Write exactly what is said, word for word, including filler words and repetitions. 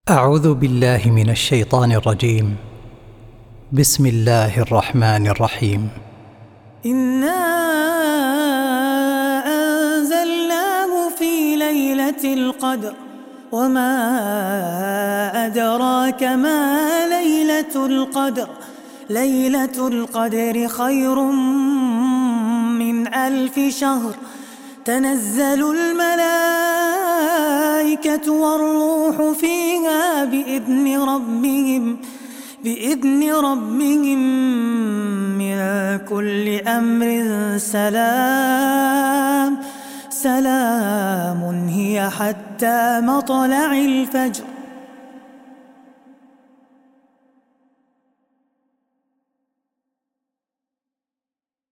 أعوذ بالله من الشيطان الرجيم. بسم الله الرحمن الرحيم. إنا أنزلناه في ليلة القدر وما أدراك ما ليلة القدر ليلة القدر خير من ألف شهر. تنزل الملائكة والروح فيها بإذن ربهم بإذن ربهم من كل أمر. سلام سلام هي حتى مطلع الفجر.